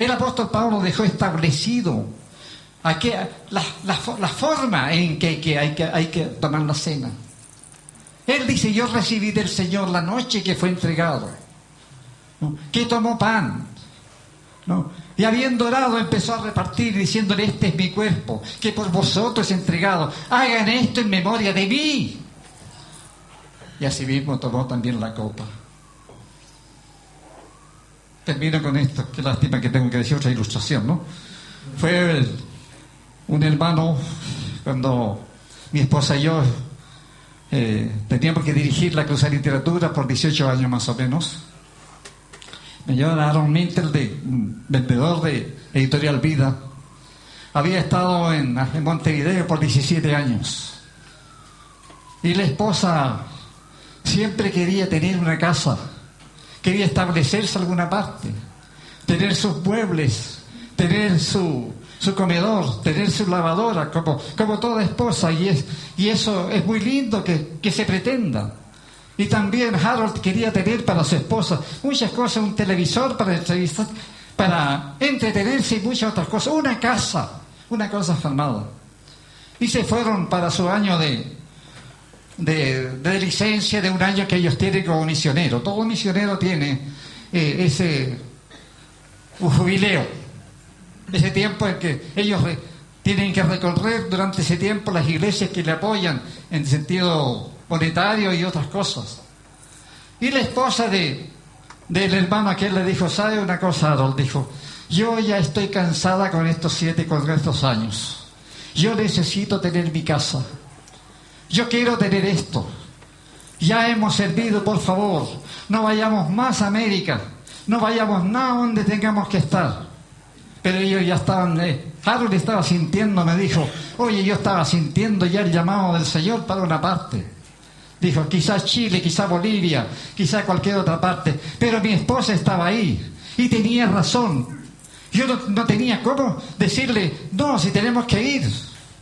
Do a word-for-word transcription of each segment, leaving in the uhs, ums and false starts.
El apóstol Pablo dejó establecido a que, la, la, la forma en que, que, hay que hay que tomar la cena. Él dice: yo recibí del Señor la noche que fue entregado, ¿no? Que tomó pan, ¿no? Y habiendo orado empezó a repartir, diciéndole: este es mi cuerpo, que por vosotros es entregado, hagan esto en memoria de mí. Y asimismo tomó también la copa. Termino con esto, qué lástima que tengo que decir otra ilustración, ¿no? Fue el, un hermano, cuando mi esposa y yo eh, teníamos que dirigir la Cruzada de Literatura por dieciocho años más o menos. Me llevaron a Aaron Mintel, de, vendedor de Editorial Vida. Había estado en, en Montevideo por diecisiete años. Y la esposa siempre quería tener una casa, quería establecerse en alguna parte, tener sus muebles, tener su, su comedor, tener su lavadora, como, como toda esposa, y, es, y eso es muy lindo que, que se pretenda. Y también Harold quería tener para su esposa muchas cosas, un televisor para entrevistar, para entretenerse y muchas otras cosas, una casa, una cosa formada. Y se fueron para su año de, de, de licencia, de un año que ellos tienen como misionero. Todo misionero tiene eh, ese un jubileo, ese tiempo en que ellos re, tienen que recorrer durante ese tiempo las iglesias que le apoyan en sentido monetario y otras cosas. Y la esposa de del hermano aquel le dijo: ¿sabe una cosa, Harold? Dijo: yo ya estoy cansada con estos siete, con estos años. Yo necesito tener mi casa. Yo quiero tener esto. Ya hemos servido, por favor. No vayamos más a América. No vayamos nada donde tengamos que estar. Pero ellos ya estaban... Eh, Harold estaba sintiendo, me dijo: oye, yo estaba sintiendo ya el llamado del Señor para una parte. Dijo: quizás Chile, quizás Bolivia, quizás cualquier otra parte. Pero mi esposa estaba ahí y tenía razón. Yo no, no tenía cómo decirle: no, si tenemos que ir.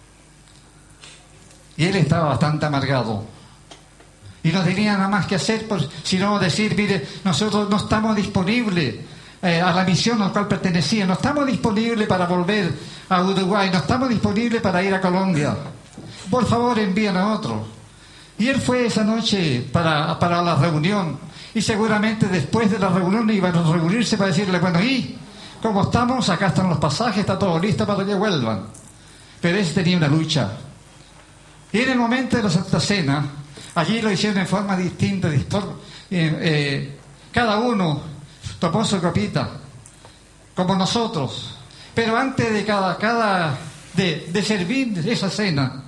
Y él estaba bastante amargado. Y no tenía nada más que hacer, por, sino decir: mire, nosotros no estamos disponibles eh, a la misión a la cual pertenecía. No estamos disponibles para volver a Uruguay. No estamos disponibles para ir a Colombia. Por favor, envíen a otro. Y él fue esa noche para, para la reunión. Y seguramente después de la reunión iban a reunirse para decirle: bueno, ¿y cómo estamos? Acá están los pasajes, está todo listo para que vuelvan. Pero ese tenía una lucha. Y en el momento de la Santa Cena, allí lo hicieron en forma distinta. Eh, eh, cada uno tomó su copita, como nosotros. Pero antes de cada, cada de, de servir esa cena,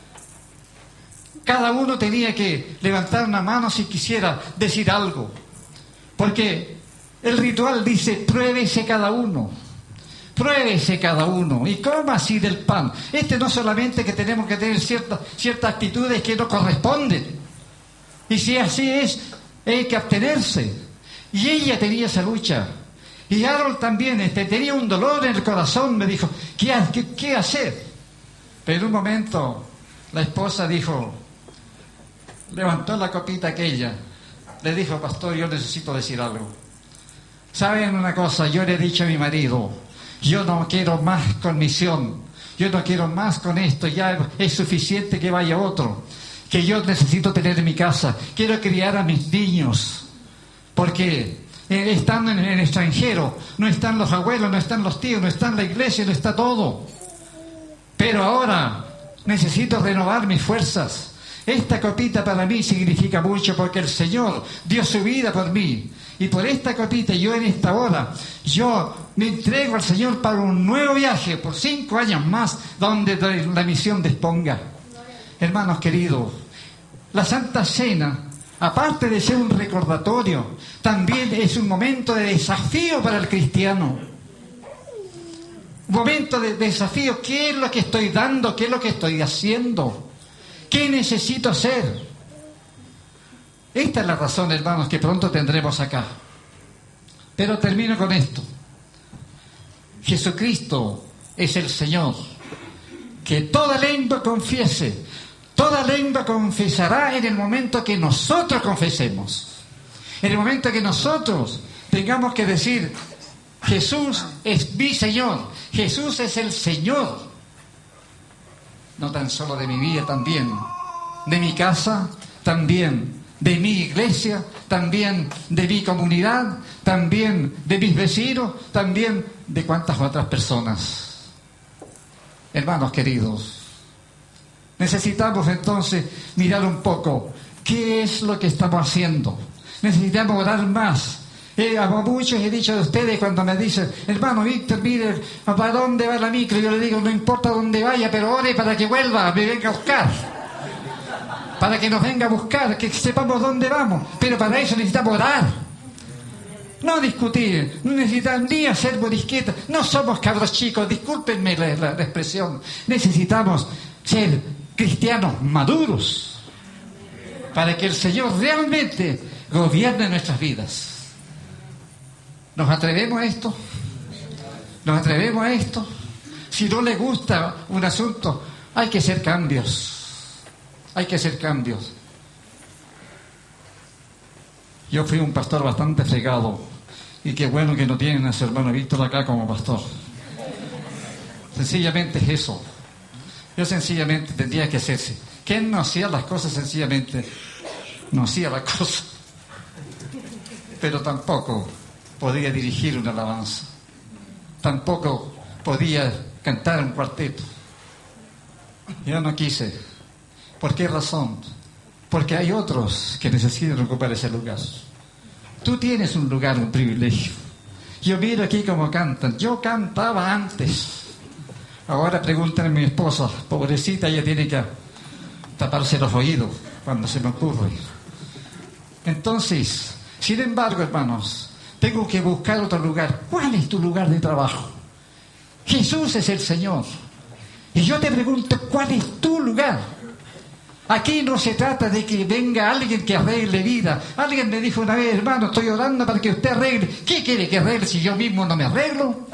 cada uno tenía que levantar una mano si quisiera decir algo. Porque el ritual dice: pruébese cada uno. Pruébese cada uno y coma así del pan. Este no solamente que tenemos que tener ciertas ciertas actitudes que no corresponden. Y si así es, hay que abstenerse. Y ella tenía esa lucha. Y Harold también este, tenía un dolor en el corazón. Me dijo: ¿qué, qué, qué hacer? Pero en un momento la esposa dijo... levantó la copita aquella, le dijo: pastor, yo necesito decir algo. ¿Saben una cosa? Yo le he dicho a mi marido: yo no quiero más con misión, yo no quiero más con esto, ya es suficiente que vaya otro, que yo necesito tener mi casa, quiero criar a mis niños, porque eh, estando en el extranjero, no están los abuelos, no están los tíos, no está la iglesia, no está todo. Pero ahora necesito renovar mis fuerzas. Esta copita para mí significa mucho, porque el Señor dio su vida por mí. Y por esta copita, yo en esta hora, yo me entrego al Señor para un nuevo viaje, por cinco años más, donde la misión disponga. Hermanos queridos, la Santa Cena, aparte de ser un recordatorio, también es un momento de desafío para el cristiano. Un momento de desafío. ¿Qué es lo que estoy dando? ¿Qué es lo que estoy haciendo? ¿Qué necesito hacer? Esta es la razón, hermanos, que pronto tendremos acá. Pero termino con esto. Jesucristo es el Señor. Que toda lengua confiese, toda lengua confesará en el momento que nosotros confesemos. En el momento que nosotros tengamos que decir: Jesús es mi Señor. Jesús es el Señor. No tan solo de mi vida, también de mi casa, también de mi iglesia, también de mi comunidad, también de mis vecinos, también de cuantas otras personas. Hermanos queridos, necesitamos entonces mirar un poco qué es lo que estamos haciendo. Necesitamos orar más. Eh, a muchos he dicho de ustedes cuando me dicen, hermano Víctor, mire, ¿para dónde va la micro? Yo le digo, no importa dónde vaya, pero ore para que vuelva, me venga a buscar. Para que nos venga a buscar, que sepamos dónde vamos. Pero para eso necesitamos orar. No discutir, no necesitamos ni hacer morisquetas. No somos cabros chicos, discúlpenme la, la, la expresión. Necesitamos ser cristianos maduros para que el Señor realmente gobierne nuestras vidas. ¿Nos atrevemos a esto? ¿Nos atrevemos a esto? Si no le gusta un asunto, hay que hacer cambios. Hay que hacer cambios. Yo fui un pastor bastante fregado. Y qué bueno que no tienen a su hermano Víctor acá como pastor. Sencillamente es eso. Yo sencillamente tendría que hacerse. ¿Quién no hacía las cosas sencillamente? No hacía las cosas. Pero tampoco podía dirigir una alabanza. Tampoco podía cantar un cuarteto. Yo no quise. ¿Por qué razón? Porque hay otros que necesitan ocupar ese lugar. Tú tienes un lugar, un privilegio. Yo miro aquí cómo cantan. Yo cantaba antes. Ahora pregúntale a mi esposa, pobrecita, ella tiene que taparse los oídos cuando se me ocurre. Entonces, sin embargo, hermanos, tengo que buscar otro lugar. ¿Cuál es tu lugar de trabajo? Jesús es el Señor. Y yo te pregunto, ¿cuál es tu lugar? Aquí no se trata de que venga alguien que arregle vida. Alguien me dijo una vez, hermano, estoy orando para que usted arregle. ¿Qué quiere que arregle si yo mismo no me arreglo?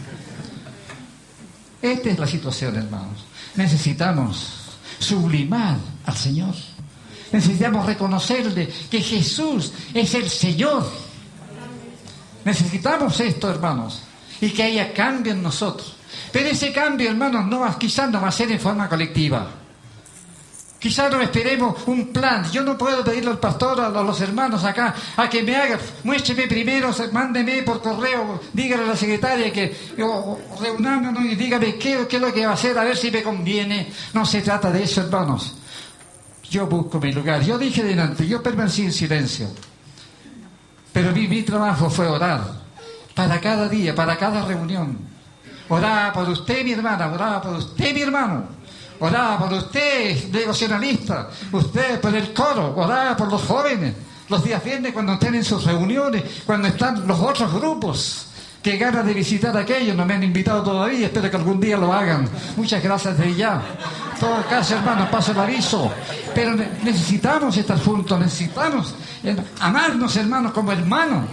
Esta es la situación, hermanos. Necesitamos sublimar al Señor. Necesitamos reconocerle que Jesús es el Señor. Necesitamos esto, hermanos, y que haya cambio en nosotros. Pero ese cambio, hermanos, no va, quizás no va a ser en forma colectiva. Quizás no esperemos un plan. Yo no puedo pedirle al pastor, a los hermanos acá, a que me haga, muéstreme primero, mándeme por correo, dígale a la secretaria que o, reunámonos y dígame qué, qué es lo que va a hacer, a ver si me conviene. No se trata de eso, hermanos. Yo busco mi lugar. Yo dije delante, yo permanecí en silencio. Pero mi, mi trabajo fue orar para cada día, para cada reunión. Oraba por usted, mi hermana, oraba por usted, mi hermano. Oraba por usted, devocionalista, usted por el coro, oraba por los jóvenes, los días viernes cuando estén en sus reuniones, cuando están los otros grupos, que ganas de visitar aquellos, no me han invitado todavía, espero que algún día lo hagan. Muchas gracias de ya. En todo caso, hermanos, paso el aviso, pero necesitamos estar juntos, necesitamos amarnos, hermanos, como hermanos,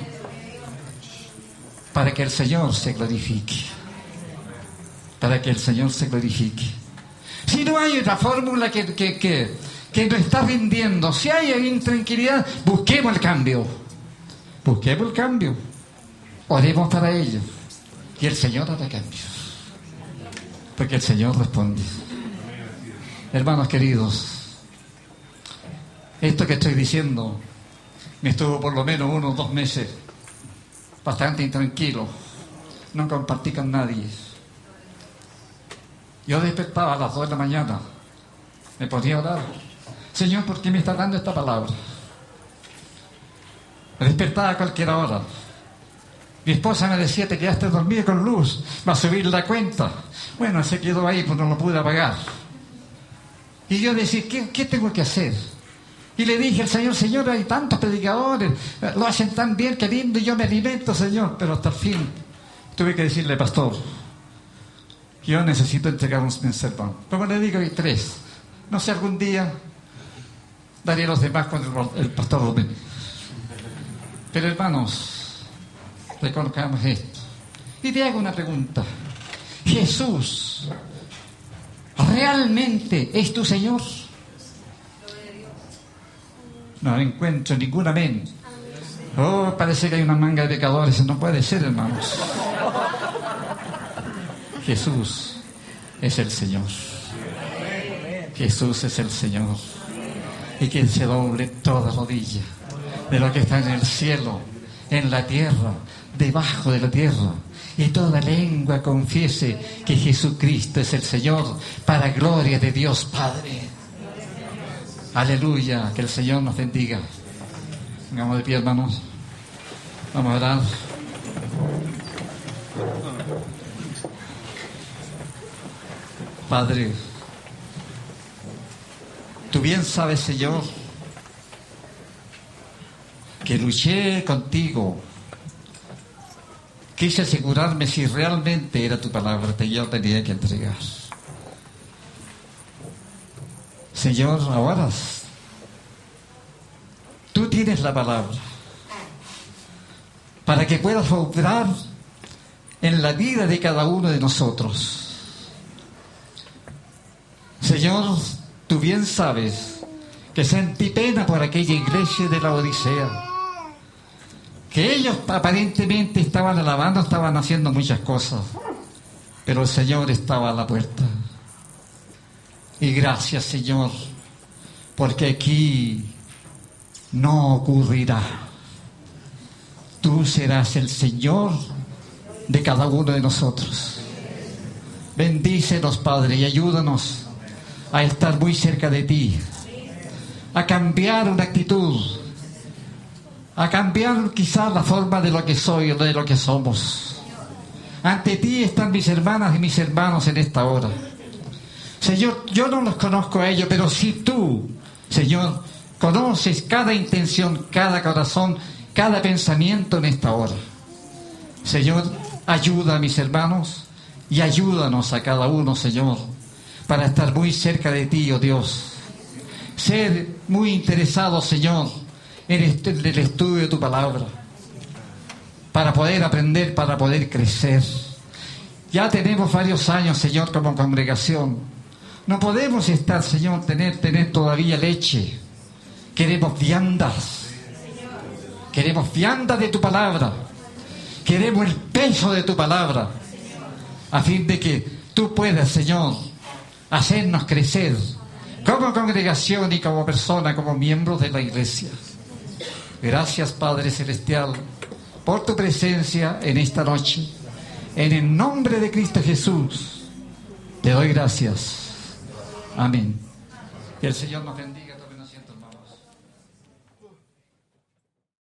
para que el Señor se glorifique, para que el Señor se glorifique. Si no hay otra fórmula que, que, que, que nos está rindiendo, si hay intranquilidad, busquemos el cambio. Busquemos el cambio. Oremos para ello. Y el Señor hará cambios. Porque el Señor responde. Hermanos queridos, esto que estoy diciendo me estuvo por lo menos unos dos meses bastante intranquilo. No compartí con nadie. Yo despertaba a las dos de la mañana, me ponía a orar. Señor, ¿por qué me está dando esta palabra? Me despertaba a cualquier hora. Mi esposa me decía, te quedaste dormido con luz, va a subir la cuenta. Bueno, se quedó ahí, pues no lo pude apagar. Y yo decía, ¿qué, qué tengo que hacer? Y le dije al Señor, Señor, hay tantos predicadores, lo hacen tan bien, qué lindo, y yo me alimento, Señor. Pero hasta el fin tuve que decirle, pastor, yo necesito entregar un sermón. Como le digo, hay tres. No sé, algún día daré a los demás cuando el pastor lo ven. Pero hermanos, reconozcamos esto. Y te hago una pregunta. ¿Jesús realmente es tu Señor? No encuentro ningún amén. Oh, parece que hay una manga de pecadores. No puede ser, hermanos. Jesús es el Señor. Jesús es el Señor. Y que se doble toda rodilla de lo que está en el cielo, en la tierra, debajo de la tierra. Y toda lengua confiese que Jesucristo es el Señor, para gloria de Dios Padre. Aleluya, que el Señor nos bendiga. Vengamos de pie, hermanos. Vamos a orar. Padre, tú bien sabes, Señor, que luché contigo. Quise asegurarme si realmente era tu palabra que yo tenía que entregar. Señor, ahora tú tienes la palabra para que puedas obrar en la vida de cada uno de nosotros. Señor, tú bien sabes que sentí pena por aquella iglesia de la Odisea, que ellos aparentemente estaban alabando, estaban haciendo muchas cosas, pero el Señor estaba a la puerta. Y gracias, Señor, porque aquí no ocurrirá. Tú serás el Señor de cada uno de nosotros. Bendícenos, Padre, y ayúdanos a estar muy cerca de ti, a cambiar una actitud, a cambiar quizás la forma de lo que soy o de lo que somos. Ante ti están mis hermanas y mis hermanos en esta hora. Señor, yo no los conozco a ellos, pero si tú, Señor, conoces cada intención, cada corazón, cada pensamiento en esta hora. Señor, ayuda a mis hermanos y ayúdanos a cada uno, Señor, para estar muy cerca de ti, oh Dios. Ser muy interesados, Señor, en este, en el estudio de tu palabra, para poder aprender, para poder crecer. Ya tenemos varios años, Señor, como congregación. No podemos estar, Señor, tener, tener todavía leche. Queremos viandas. Queremos viandas de tu palabra. Queremos el peso de tu palabra, a fin de que tú puedas, Señor, hacernos crecer como congregación y como persona, como miembros de la iglesia. Gracias, Padre Celestial, por tu presencia en esta noche. En el nombre de Cristo Jesús, te doy gracias. Amén. Que el Señor nos bendiga.